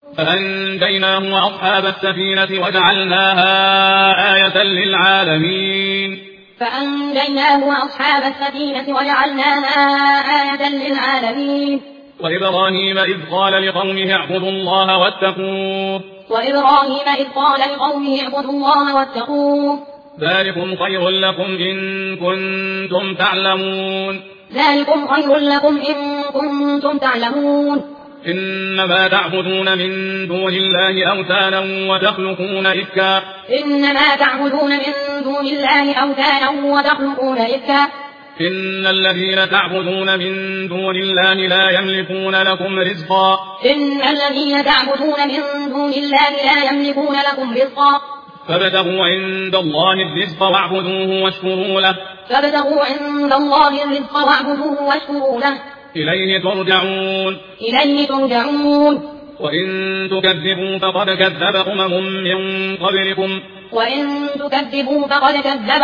فأنجيناه وأصحاب السفينة وجعلناها آية للعالمين. فأنجيناه وأصحاب السفينة وجعلناها آية للعالمين. وإبراهيم إذ قال لقومه اعبدوا الله واتقوه. وإبراهيم إذ قال لقومه اعبدوا الله واتقوه. ذلكم خير لكم إن كنتم تعلمون. ذلكم خير لكم إن كنتم تعلمون. إنما تعبدون من دون الله أوثانا وتخلقون إفكا. إنما تعبدون من دون الله أوثانا وتخلقون إفكا. إن الذين تعبدون من دون الله لا يملكون لكم رزقا. إن الذين تعبدون من دون الله لا يملكون لكم رزقا. فابتغوا عند الله الرزق واعبدوه واشكروا له. فابتغوا عند الله الرزق واعبدوه واشكروا له. إليه ترجعون. إليه ترجعون. وإن تكذبوا فقد كذب من قبلكم. وإن تكذبوا فقد كذب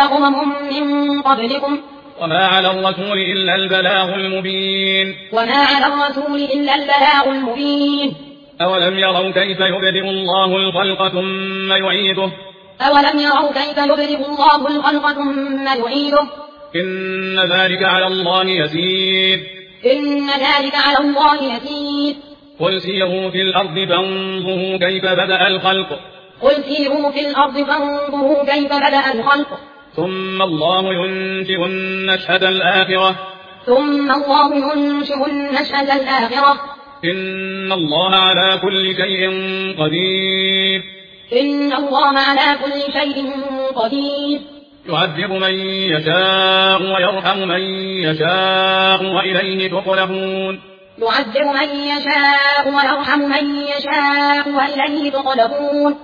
من قبلكم. وما على الرسول إلا البلاغ المبين. وما على الرسول إلا البلاغ المبين. أولم يروا كيف يبدئ الله الخلق ثم يعيده. أولم يروا كيف يبدئ الله الخلق ثم يعيده. إن ذلك على الله يسير. إن ذلك على الله يسير. قل سيروا في الأرض فانظروا كيف بدأ الخلق. قل سيروا في الأرض فانظروا كيف بدأ الخلق. ثم الله ينشئ النشأة الآخرة. ثم الله ينشئ النشأة الآخرة. إن الله على كل شيء قدير. إن الله على كل شيء قدير. يعذب من يشاء ويرحم من يشاء وإليه تقلبون. يعذب من يشاء ويرحم من يشاء وإليه تقلبون.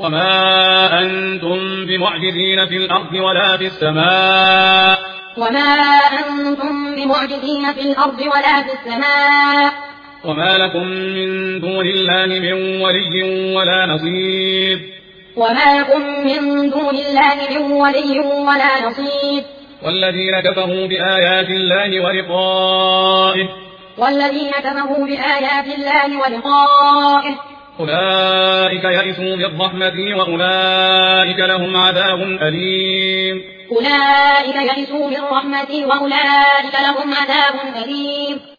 وما أنتم بمعجزين في الأرض ولا في السماء. وما أنتم بمعجزين في الأرض ولا في السماء. وما لكم من دون الله من ولي ولا نصير. وما لكم من دون الله من ولي ولا نصير. والذين كفروا بآيات الله ولقائه. والذين كفروا بآيات الله ولقائه. أولئك يئسوا من رحمتي وأولئك لهم عذاب أليم. أولئك يئسوا من رحمتي وأولئك لهم عذاب أليم.